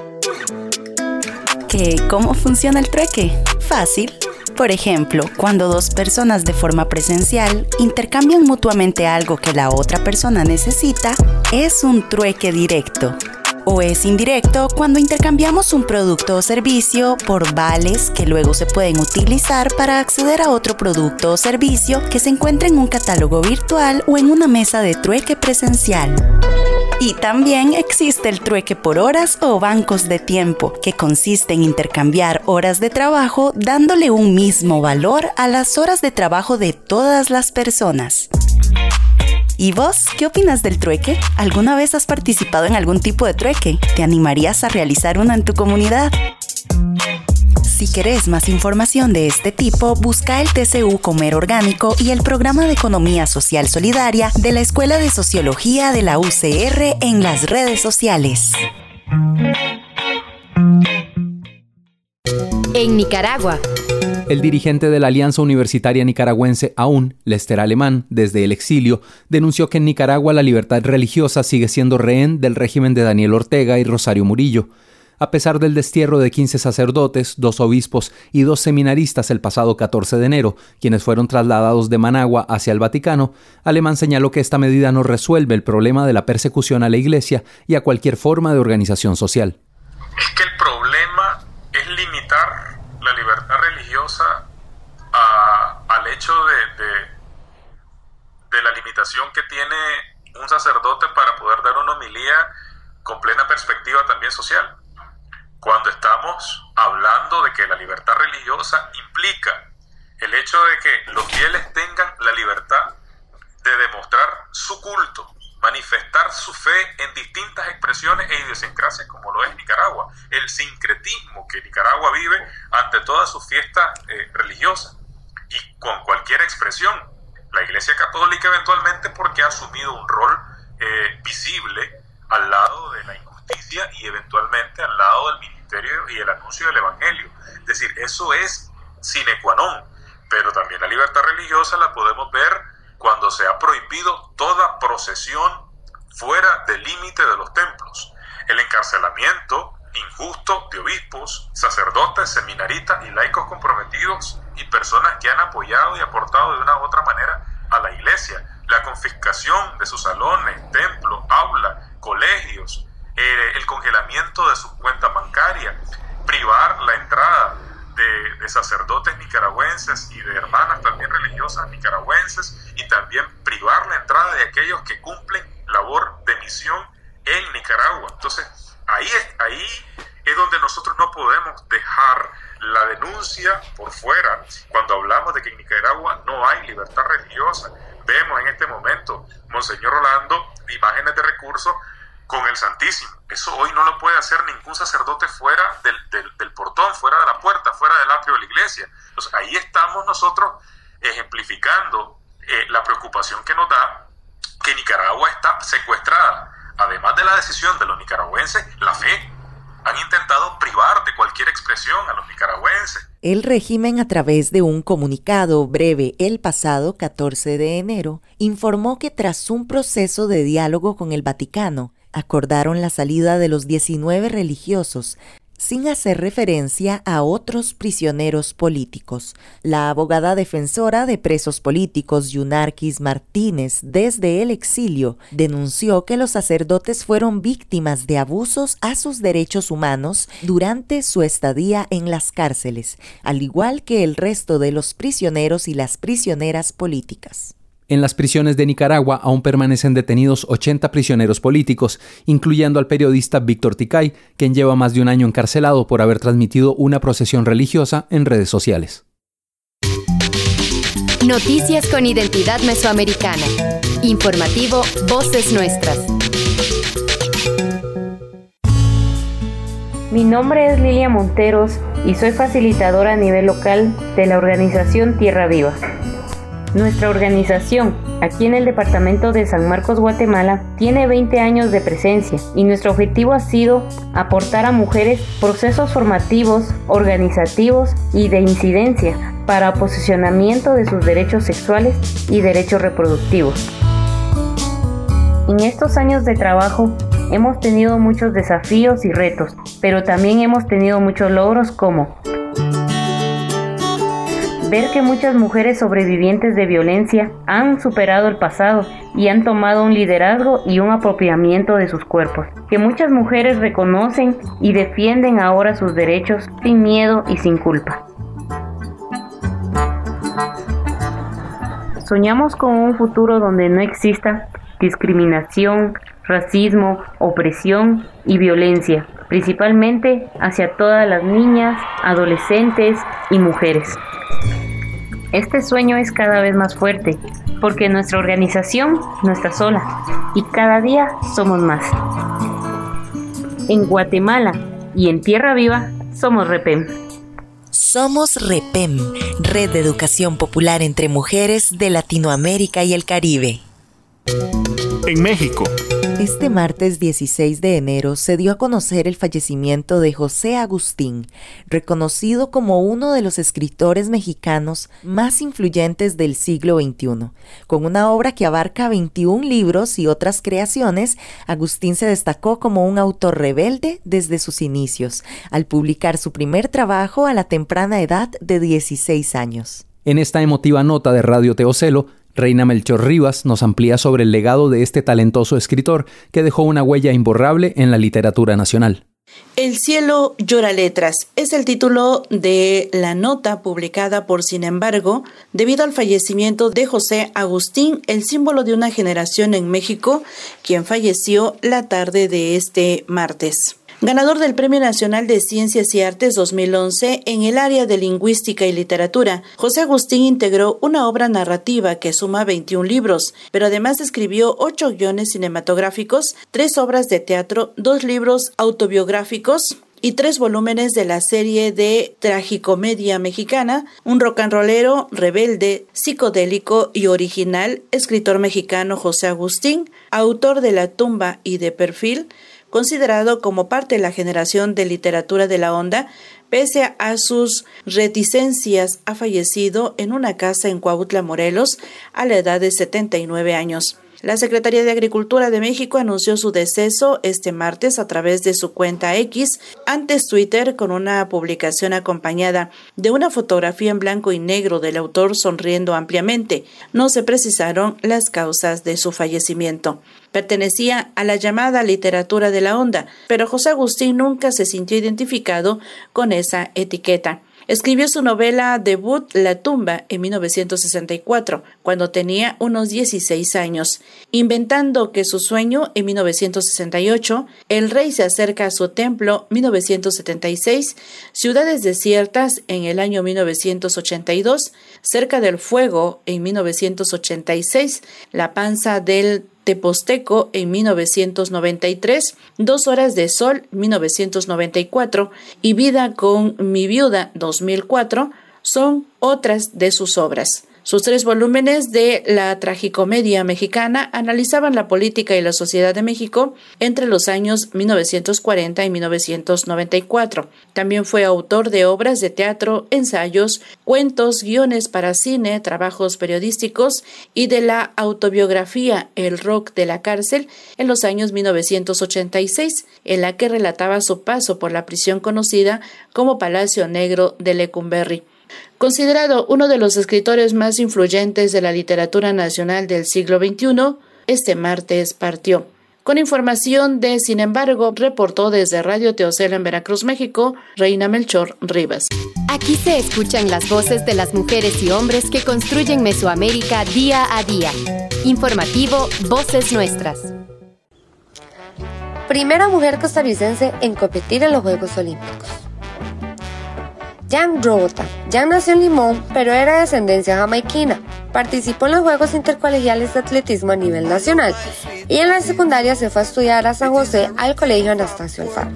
¿Qué? ¿Cómo funciona el trueque? Fácil. Por ejemplo, cuando dos personas de forma presencial intercambian mutuamente algo que la otra persona necesita, es un trueque directo. O es indirecto cuando intercambiamos un producto o servicio por vales que luego se pueden utilizar para acceder a otro producto o servicio que se encuentra en un catálogo virtual o en una mesa de trueque presencial. Y también existe el trueque por horas o bancos de tiempo, que consiste en intercambiar horas de trabajo dándole un mismo valor a las horas de trabajo de todas las personas. ¿Y vos, qué opinas del trueque? ¿Alguna vez has participado en algún tipo de trueque? ¿Te animarías a realizar una en tu comunidad? Si querés más información de este tipo, busca el T C U Comer Orgánico y el Programa de Economía Social Solidaria de la Escuela de Sociología de la U C R en las redes sociales. En Nicaragua. El dirigente de la Alianza Universitaria Nicaragüense A U N, Lester Alemán, desde el exilio, denunció que en Nicaragua la libertad religiosa sigue siendo rehén del régimen de Daniel Ortega y Rosario Murillo. A pesar del destierro de quince sacerdotes, dos obispos y dos seminaristas el pasado catorce de enero, quienes fueron trasladados de Managua hacia el Vaticano, Alemán señaló que esta medida no resuelve el problema de la persecución a la Iglesia y a cualquier forma de organización social. Es que el problema es limitar la libertad religiosa a, al hecho de, de, de la limitación que tiene un sacerdote para poder dar una homilía con plena perspectiva también social. Cuando estamos hablando de que la libertad religiosa implica el hecho de que los fieles tengan la libertad de demostrar su culto, manifestar su fe en distintas expresiones e idiosincrasias como lo es Nicaragua, el sincretismo que Nicaragua vive ante todas sus fiestas eh, religiosas y con cualquier expresión. La Iglesia Católica eventualmente porque ha asumido un rol eh, visible al lado de la injusticia y eventualmente al lado del ministerio y el anuncio del Evangelio. Es decir, eso es sine qua non, pero también la libertad religiosa la podemos ver cuando se ha prohibido toda procesión fuera del límite de los templos. El encarcelamiento injusto de obispos, sacerdotes, seminaristas y laicos comprometidos y personas que han apoyado y aportado de una u otra manera a la Iglesia. La confiscación de sus salones, templos, aulas, colegios, eh, el congelamiento de sus cuentas bancarias, privar la entrada de, de sacerdotes nicaragüenses y de hermanas también religiosas nicaragüenses y también privar la entrada de aquellos que cumplen labor de misión en Nicaragua. Entonces, ahí es, ahí es donde nosotros no podemos dejar la denuncia por fuera. Cuando hablamos de que en Nicaragua no hay libertad religiosa, vemos en este momento, Monseñor Rolando, imágenes de recursos con el Santísimo. Eso hoy no lo puede hacer ningún sacerdote fuera del, del, del portón, fuera de la puerta, fuera del atrio de la iglesia. Entonces, ahí estamos nosotros ejemplificando eh, la preocupación que nos da que Nicaragua está secuestrada. Además de la decisión de los nicaragüenses, la fe. Han intentado privar de cualquier expresión a los nicaragüenses. El régimen, a través de un comunicado breve el pasado catorce de enero, informó que tras un proceso de diálogo con el Vaticano, acordaron la salida de los diecinueve religiosos, sin hacer referencia a otros prisioneros políticos. La abogada defensora de presos políticos, Yunarquis Martínez, desde el exilio, denunció que los sacerdotes fueron víctimas de abusos a sus derechos humanos durante su estadía en las cárceles, al igual que el resto de los prisioneros y las prisioneras políticas. En las prisiones de Nicaragua aún permanecen detenidos ochenta prisioneros políticos, incluyendo al periodista Víctor Ticay, quien lleva más de un año encarcelado por haber transmitido una procesión religiosa en redes sociales. Noticias con identidad mesoamericana. Informativo Voces Nuestras. Mi nombre es Lilia Monteros y soy facilitadora a nivel local de la organización Tierra Viva. Nuestra organización, aquí en el departamento de San Marcos, Guatemala, tiene veinte años de presencia y nuestro objetivo ha sido aportar a mujeres procesos formativos, organizativos y de incidencia para posicionamiento de sus derechos sexuales y derechos reproductivos. En estos años de trabajo hemos tenido muchos desafíos y retos, pero también hemos tenido muchos logros como ver que muchas mujeres sobrevivientes de violencia han superado el pasado y han tomado un liderazgo y un apropiamiento de sus cuerpos. Que muchas mujeres reconocen y defienden ahora sus derechos sin miedo y sin culpa. Soñamos con un futuro donde no exista discriminación, racismo, opresión y violencia, principalmente hacia todas las niñas, adolescentes y mujeres. Este sueño es cada vez más fuerte, porque nuestra organización no está sola, y cada día somos más. En Guatemala y en Tierra Viva somos REPEM. Somos REPEM, Red de Educación Popular entre Mujeres de Latinoamérica y el Caribe. En México. Este martes dieciséis de enero se dio a conocer el fallecimiento de José Agustín, reconocido como uno de los escritores mexicanos más influyentes del siglo veintiuno. Con una obra que abarca veintiún libros y otras creaciones, Agustín se destacó como un autor rebelde desde sus inicios, al publicar su primer trabajo a la temprana edad de dieciséis años. En esta emotiva nota de Radio Teocelo, Reina Melchor Rivas nos amplía sobre el legado de este talentoso escritor que dejó una huella imborrable en la literatura nacional. El cielo llora letras es el título de la nota publicada por Sin embargo, debido al fallecimiento de José Agustín, el símbolo de una generación en México, quien falleció la tarde de este martes. Ganador del Premio Nacional de Ciencias y Artes dos mil once en el área de Lingüística y Literatura, José Agustín integró una obra narrativa que suma veintiún libros, pero además escribió ocho guiones cinematográficos, tres obras de teatro, dos libros autobiográficos y tres volúmenes de la serie de tragicomedia mexicana, un rock and rollero, rebelde, psicodélico y original, escritor mexicano José Agustín, autor de La tumba y de Perfil, considerado como parte de la generación de literatura de la onda, pese a sus reticencias, ha fallecido en una casa en Cuautla, Morelos, a la edad de setenta y nueve años. La Secretaría de Agricultura de México anunció su deceso este martes a través de su cuenta X, antes Twitter, con una publicación acompañada de una fotografía en blanco y negro del autor sonriendo ampliamente. No se precisaron las causas de su fallecimiento. Pertenecía a la llamada literatura de la onda, pero José Agustín nunca se sintió identificado con esa etiqueta. Escribió su novela debut La tumba en mil novecientos sesenta y cuatro, cuando tenía unos dieciséis años. Inventando que su sueño en mil novecientos sesenta y ocho, El rey se acerca a su templo mil novecientos setenta y seis, Ciudades desiertas en el año mil novecientos ochenta y dos, Cerca del fuego en mil novecientos ochenta y seis, La panza del Teposteco en mil novecientos noventa y tres, Dos horas de sol mil novecientos noventa y cuatro y Vida con mi viuda dos mil cuatro son otras de sus obras. Sus tres volúmenes de la tragicomedia mexicana analizaban la política y la sociedad de México entre los años mil novecientos cuarenta y mil novecientos noventa y cuatro. También fue autor de obras de teatro, ensayos, cuentos, guiones para cine, trabajos periodísticos y de la autobiografía El rock de la cárcel en los años mil novecientos ochenta y seis, en la que relataba su paso por la prisión conocida como Palacio Negro de Lecumberri. Considerado uno de los escritores más influyentes de la literatura nacional del siglo veintiuno, este martes partió. Con información de Sin embargo, reportó desde Radio Teocelo en Veracruz, México, Reina Melchor Rivas. Aquí se escuchan las voces de las mujeres y hombres que construyen Mesoamérica día a día. Informativo Voces Nuestras. Primera mujer costarricense en competir en los Juegos Olímpicos. Jan Robota. Jan nació en Limón, pero era de ascendencia jamaiquina. Participó en los Juegos Intercolegiales de Atletismo a nivel nacional y en la secundaria se fue a estudiar a San José al Colegio Anastasio Alfaro.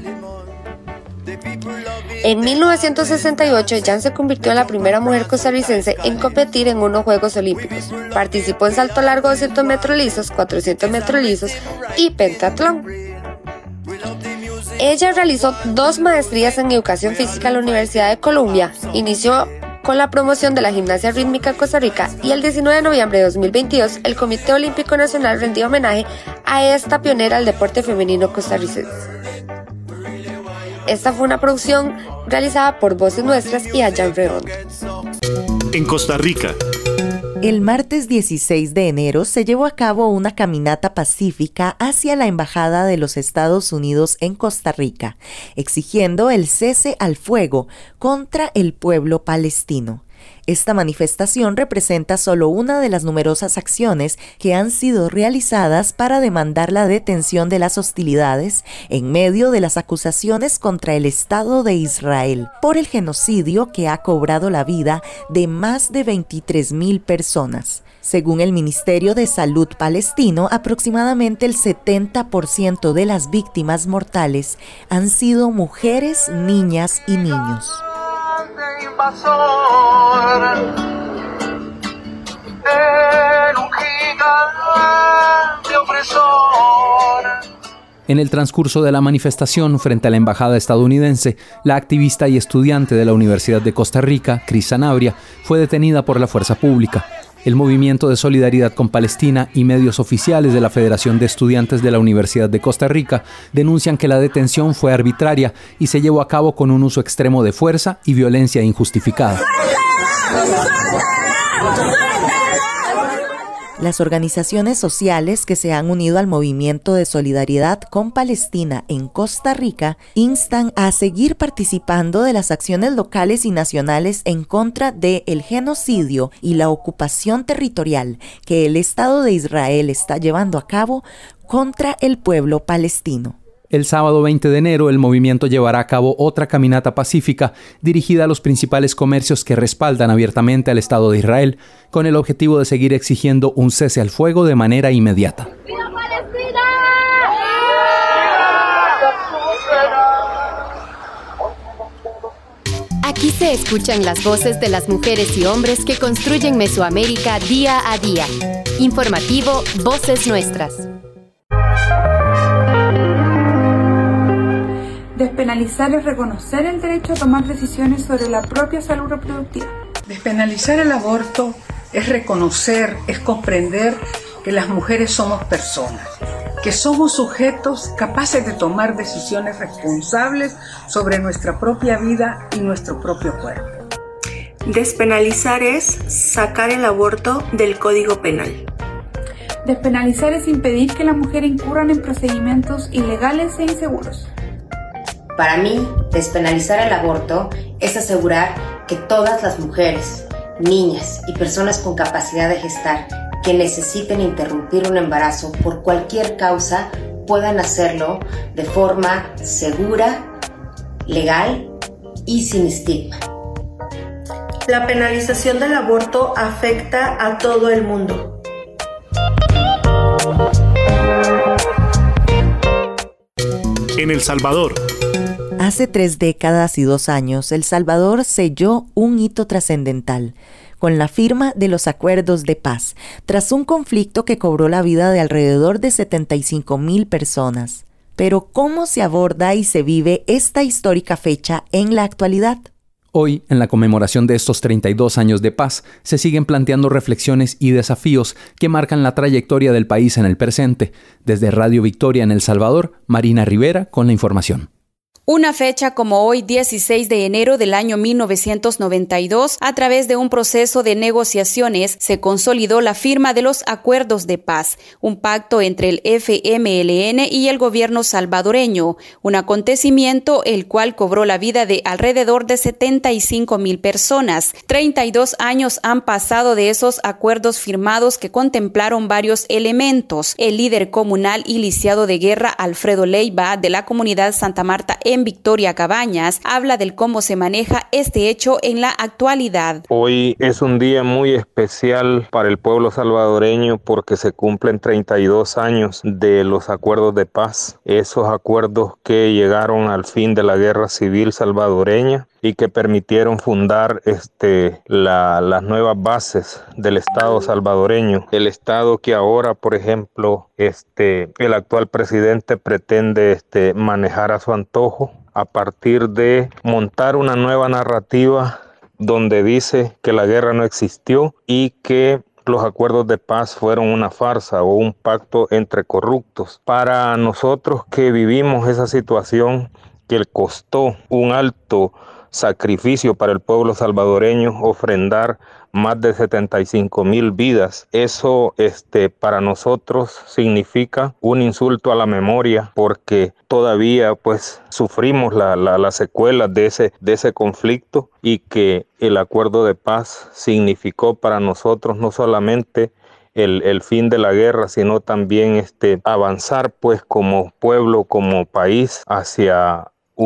En mil novecientos sesenta y ocho, Jan se convirtió en la primera mujer costarricense en competir en unos Juegos Olímpicos. Participó en salto largo doscientos metros lisos, cuatrocientos metros lisos y pentatlón. Ella realizó dos maestrías en educación física en la Universidad de Columbia, inició con la promoción de la gimnasia rítmica en Costa Rica y el diecinueve de noviembre de dos mil veintidós el Comité Olímpico Nacional rendió homenaje a esta pionera del deporte femenino costarricense. Esta fue una producción realizada por Voces Nuestras y Allan Redondo. En Costa Rica. El martes dieciséis de enero se llevó a cabo una caminata pacífica hacia la Embajada de los Estados Unidos en Costa Rica, exigiendo el cese al fuego contra el pueblo palestino. Esta manifestación representa solo una de las numerosas acciones que han sido realizadas para demandar la detención de las hostilidades en medio de las acusaciones contra el Estado de Israel por el genocidio que ha cobrado la vida de más de veintitrés mil personas. Según el Ministerio de Salud palestino, aproximadamente el setenta por ciento de las víctimas mortales han sido mujeres, niñas y niños. Invasor, en un gigante opresor. En el transcurso de la manifestación frente a la embajada estadounidense, la activista y estudiante de la Universidad de Costa Rica, Cris Sanabria, fue detenida por la fuerza pública. El Movimiento de Solidaridad con Palestina y medios oficiales de la Federación de Estudiantes de la Universidad de Costa Rica denuncian que la detención fue arbitraria y se llevó a cabo con un uso extremo de fuerza y violencia injustificada. Las organizaciones sociales que se han unido al movimiento de solidaridad con Palestina en Costa Rica instan a seguir participando de las acciones locales y nacionales en contra del genocidio y la ocupación territorial que el Estado de Israel está llevando a cabo contra el pueblo palestino. El sábado veinte de enero, el movimiento llevará a cabo otra caminata pacífica dirigida a los principales comercios que respaldan abiertamente al Estado de Israel, con el objetivo de seguir exigiendo un cese al fuego de manera inmediata. ¡Viva Palestina! Aquí se escuchan las voces de las mujeres y hombres que construyen Mesoamérica día a día. Informativo Voces Nuestras. Despenalizar es reconocer el derecho a tomar decisiones sobre la propia salud reproductiva. Despenalizar el aborto es reconocer, es comprender que las mujeres somos personas, que somos sujetos capaces de tomar decisiones responsables sobre nuestra propia vida y nuestro propio cuerpo. Despenalizar es sacar el aborto del Código Penal. Despenalizar es impedir que las mujeres incurran en procedimientos ilegales e inseguros. Para mí, despenalizar el aborto es asegurar que todas las mujeres, niñas y personas con capacidad de gestar que necesiten interrumpir un embarazo por cualquier causa puedan hacerlo de forma segura, legal y sin estigma. La penalización del aborto afecta a todo el mundo. En El Salvador. Hace tres décadas y dos años, El Salvador selló un hito trascendental con la firma de los acuerdos de paz, tras un conflicto que cobró la vida de alrededor de setenta y cinco mil personas. Pero, ¿cómo se aborda y se vive esta histórica fecha en la actualidad? Hoy, en la conmemoración de estos treinta y dos años de paz, se siguen planteando reflexiones y desafíos que marcan la trayectoria del país en el presente. Desde Radio Victoria en El Salvador, Marina Rivera con la información. Una fecha como hoy, dieciséis de enero del año mil novecientos noventa y dos, a través de un proceso de negociaciones, se consolidó la firma de los Acuerdos de Paz, un pacto entre el F M L N y el gobierno salvadoreño, un acontecimiento el cual cobró la vida de alrededor de setenta y cinco mil personas. treinta y dos años han pasado de esos acuerdos firmados que contemplaron varios elementos. El líder comunal y lisiado de guerra Alfredo Leiva, de la comunidad Santa Marta en Victoria Cabañas, habla del cómo se maneja este hecho en la actualidad. Hoy es un día muy especial para el pueblo salvadoreño porque se cumplen treinta y dos años de los acuerdos de paz, esos acuerdos que llegaron al fin de la guerra civil salvadoreña y que permitieron fundar este, la, las nuevas bases del Estado salvadoreño. El Estado que ahora, por ejemplo, este, el actual presidente pretende este, manejar a su antojo a partir de montar una nueva narrativa donde dice que la guerra no existió y que los acuerdos de paz fueron una farsa o un pacto entre corruptos. Para nosotros que vivimos esa situación que costó un alto sacrificio para el pueblo salvadoreño, ofrendar más de setenta y cinco mil vidas. Eso este, para nosotros significa un insulto a la memoria porque todavía pues sufrimos la, la, las secuelas de ese, de ese conflicto y que el acuerdo de paz significó para nosotros no solamente El, el fin de la guerra, sino también este, avanzar pues como pueblo, como país hacia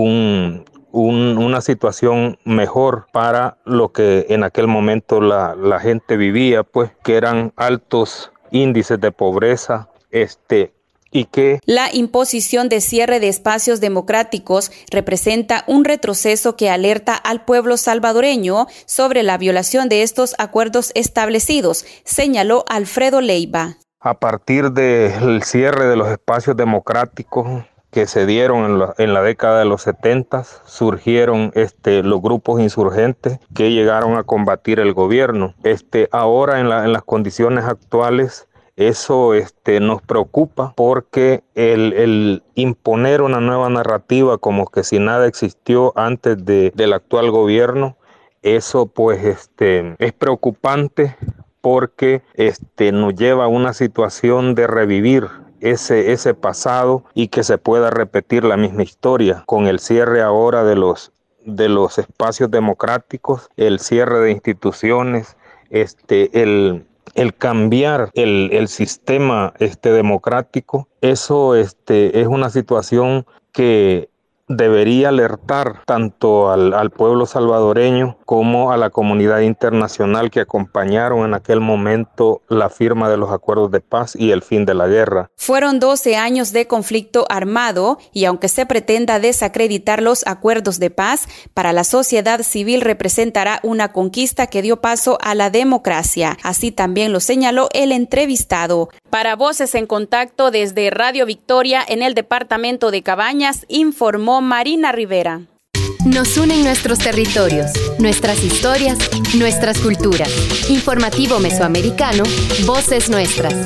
un Un, una situación mejor para lo que en aquel momento la, la gente vivía, pues que eran altos índices de pobreza, este, y que la imposición de cierre de espacios democráticos representa un retroceso que alerta al pueblo salvadoreño sobre la violación de estos acuerdos establecidos, señaló Alfredo Leiva. A partir del cierre de los espacios democráticos que se dieron en la, en la década de los setenta, surgieron este, los grupos insurgentes que llegaron a combatir el gobierno. Este, ahora en, la, en las condiciones actuales eso este, nos preocupa porque el, el imponer una nueva narrativa como que si nada existió antes de, del actual gobierno, eso pues este, es preocupante porque este, nos lleva a una situación de revivir Ese, ese pasado y que se pueda repetir la misma historia con el cierre ahora de los, de los espacios democráticos, el cierre de instituciones, este, el, el cambiar el, el sistema este, democrático. Eso este, es una situación que debería alertar tanto al, al pueblo salvadoreño como a la comunidad internacional que acompañaron en aquel momento la firma de los acuerdos de paz y el fin de la guerra. Fueron doce años de conflicto armado y aunque se pretenda desacreditar los acuerdos de paz, para la sociedad civil representará una conquista que dio paso a la democracia. Así también lo señaló el entrevistado. Para Voces en Contacto desde Radio Victoria en el departamento de Cabañas, informó Marina Rivera. Nos unen nuestros territorios, nuestras historias, nuestras culturas. Informativo Mesoamericano, Voces Nuestras.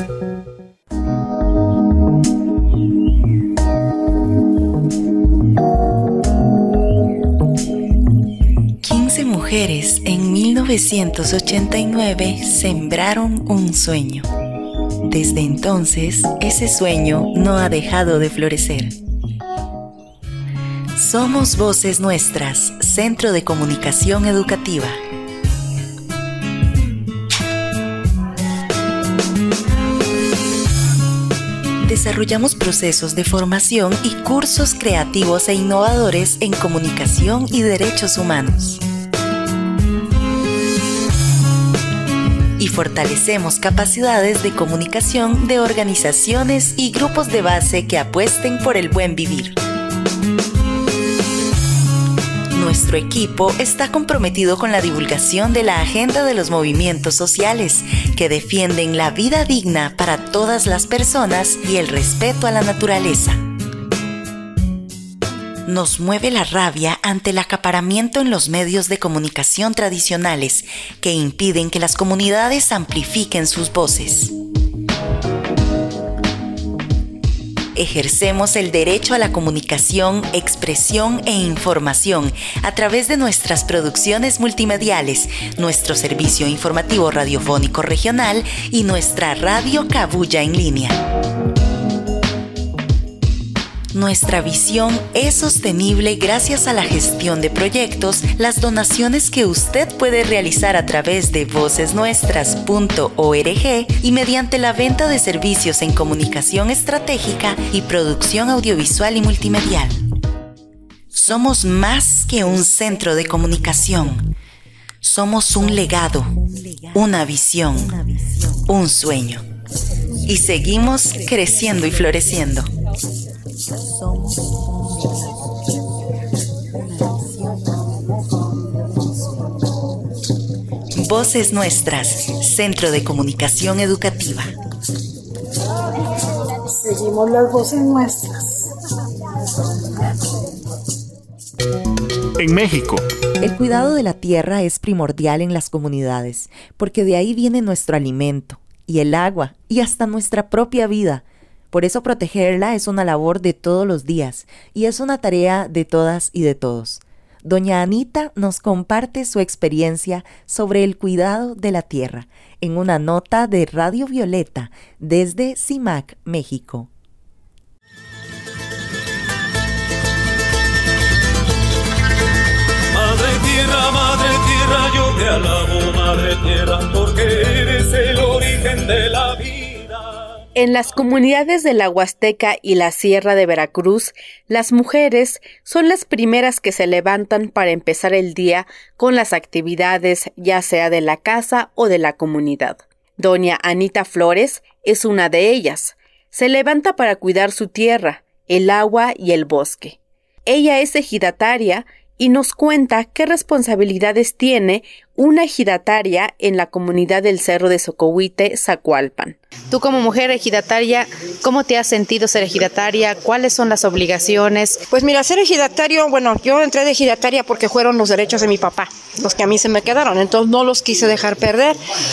quince mujeres en mil novecientos ochenta y nueve sembraron un sueño. Desde entonces, ese sueño no ha dejado de florecer. Somos Voces Nuestras, Centro de Comunicación Educativa. Desarrollamos procesos de formación y cursos creativos e innovadores en comunicación y derechos humanos. Y fortalecemos capacidades de comunicación de organizaciones y grupos de base que apuesten por el buen vivir. Nuestro equipo está comprometido con la divulgación de la agenda de los movimientos sociales que defienden la vida digna para todas las personas y el respeto a la naturaleza. Nos mueve la rabia ante el acaparamiento en los medios de comunicación tradicionales que impiden que las comunidades amplifiquen sus voces. Ejercemos el derecho a la comunicación, expresión e información a través de nuestras producciones multimediales, nuestro servicio informativo radiofónico regional y nuestra radio Cabuya en línea. Nuestra visión es sostenible gracias a la gestión de proyectos, las donaciones que usted puede realizar a través de voces nuestras punto org y mediante la venta de servicios en comunicación estratégica y producción audiovisual y multimedial. Somos más que un centro de comunicación. Somos un legado, una visión, un sueño. Y seguimos creciendo y floreciendo. Voces Nuestras, Centro de Comunicación Educativa. Seguimos las voces nuestras. En México, el cuidado de la tierra es primordial en las comunidades, porque de ahí viene nuestro alimento, y el agua, y hasta nuestra propia vida. Por eso protegerla es una labor de todos los días, y es una tarea de todas y de todos. Doña Anita nos comparte su experiencia sobre el cuidado de la tierra en una nota de Radio Violeta desde CIMAC, México. Madre tierra, madre tierra, yo te alabo, madre tierra, porque eres el origen de la vida. En las comunidades de la Huasteca y la Sierra de Veracruz, las mujeres son las primeras que se levantan para empezar el día con las actividades, ya sea de la casa o de la comunidad. Doña Anita Flores es una de ellas. Se levanta para cuidar su tierra, el agua y el bosque. Ella es ejidataria y nos cuenta qué responsabilidades tiene una ejidataria en la comunidad del Cerro de Socohuite, Zacualpan. Tú como mujer ejidataria, ¿cómo te has sentido ser ejidataria? ¿Cuáles son las obligaciones? Pues mira, ser ejidatario, bueno, yo entré de ejidataria porque fueron los derechos de mi papá, los que a mí se me quedaron, entonces no los quise dejar perder,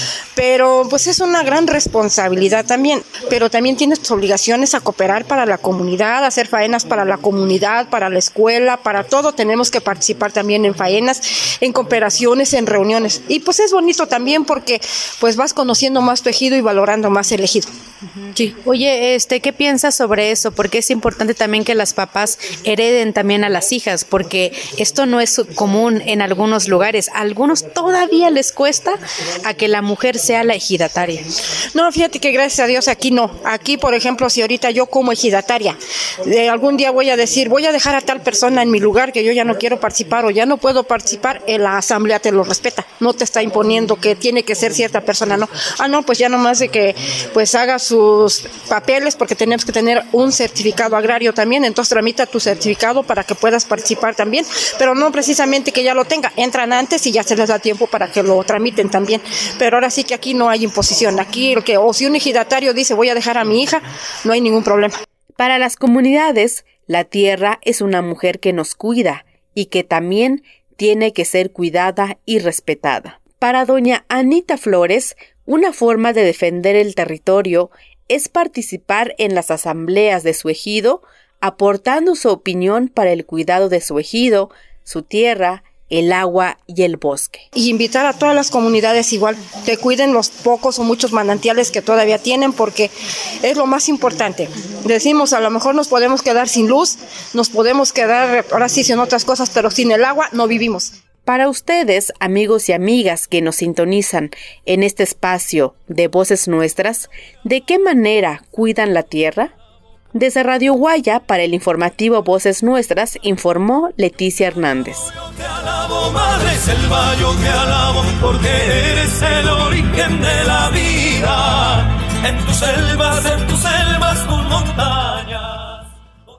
pero pues es una gran responsabilidad también, pero también tienes tus obligaciones a cooperar para la comunidad, hacer faenas para la comunidad, para la escuela, para todo, tenemos que participar también en faenas, en cooperaciones, en reuniones, y pues es bonito también porque pues vas conociendo más tu ejido y valorando más el ejido. Uh-huh. Sí. Oye, este, ¿qué piensas sobre eso? Porque es importante también que las papás hereden también a las hijas, porque esto no es común en algunos lugares. A algunos todavía les cuesta a que la mujer sea la ejidataria. No, fíjate que gracias a Dios aquí no. Aquí, por ejemplo, si ahorita yo como ejidataria, de algún día voy a decir, voy a dejar a tal persona en mi lugar que yo ya no quiero participar o ya no puedo participar, en la asamblea te lo respeta. No te está imponiendo que tiene que ser cierta persona, no. Ah, no, pues ya nomás de que pues haga sus papeles, porque tenemos que tener un certificado agrario también, entonces tramita tu certificado para que puedas participar también, pero no precisamente que ya lo tenga, entran antes y ya se les da tiempo para que lo tramiten también, pero ahora sí que aquí no hay imposición, aquí el que, o si un ejidatario dice voy a dejar a mi hija, no hay ningún problema. Para las comunidades, la tierra es una mujer que nos cuida y que también tiene que ser cuidada y respetada. Para doña Anita Flores, una forma de defender el territorio es participar en las asambleas de su ejido, aportando su opinión para el cuidado de su ejido, su tierra el agua y el bosque. Y invitar a todas las comunidades igual que cuiden los pocos o muchos manantiales que todavía tienen, porque es lo más importante. Decimos, a lo mejor nos podemos quedar sin luz, nos podemos quedar, ahora sí, sin otras cosas, pero sin el agua no vivimos. Para ustedes, amigos y amigas que nos sintonizan en este espacio de Voces Nuestras, ¿de qué manera cuidan la tierra? Desde Radio Guaya, para el informativo Voces Nuestras, informó Leticia Hernández. Te alabo, madre selva, yo te alabo, porque eres el origen de la vida. En tus selvas, en tus selvas, tus montañas.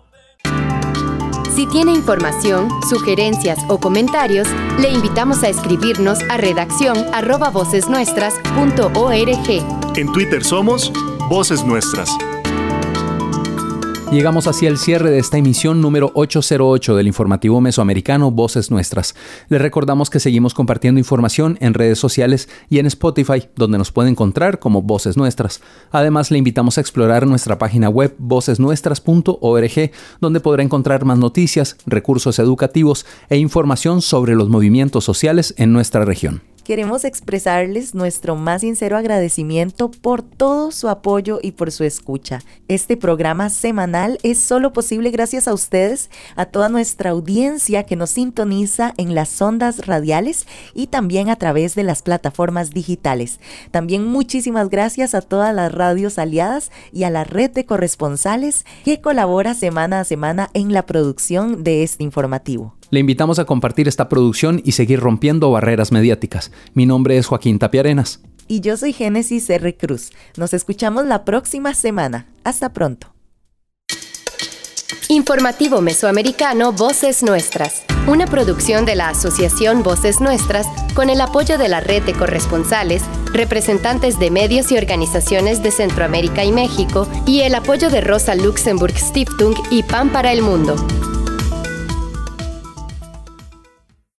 Si tiene información, sugerencias o comentarios, le invitamos a escribirnos a redacción arroba vocesnuestras punto org. En Twitter somos Voces Nuestras. Llegamos así al cierre de esta emisión número ochocientos ocho del informativo mesoamericano Voces Nuestras. Les recordamos que seguimos compartiendo información en redes sociales y en Spotify, donde nos puede encontrar como Voces Nuestras. Además, le invitamos a explorar nuestra página web voces nuestras punto org, donde podrá encontrar más noticias, recursos educativos e información sobre los movimientos sociales en nuestra región. Queremos expresarles nuestro más sincero agradecimiento por todo su apoyo y por su escucha. Este programa semanal es solo posible gracias a ustedes, a toda nuestra audiencia que nos sintoniza en las ondas radiales y también a través de las plataformas digitales. También muchísimas gracias a todas las radios aliadas y a la red de corresponsales que colabora semana a semana en la producción de este informativo. Le invitamos a compartir esta producción y seguir rompiendo barreras mediáticas. Mi nombre es Joaquín Tapia Arenas. Y yo soy Génesis R. Cruz. Nos escuchamos la próxima semana. Hasta pronto. Informativo Mesoamericano Voces Nuestras. Una producción de la Asociación Voces Nuestras con el apoyo de la red de corresponsales, representantes de medios y organizaciones de Centroamérica y México y el apoyo de Rosa Luxemburg Stiftung y Pan para el Mundo.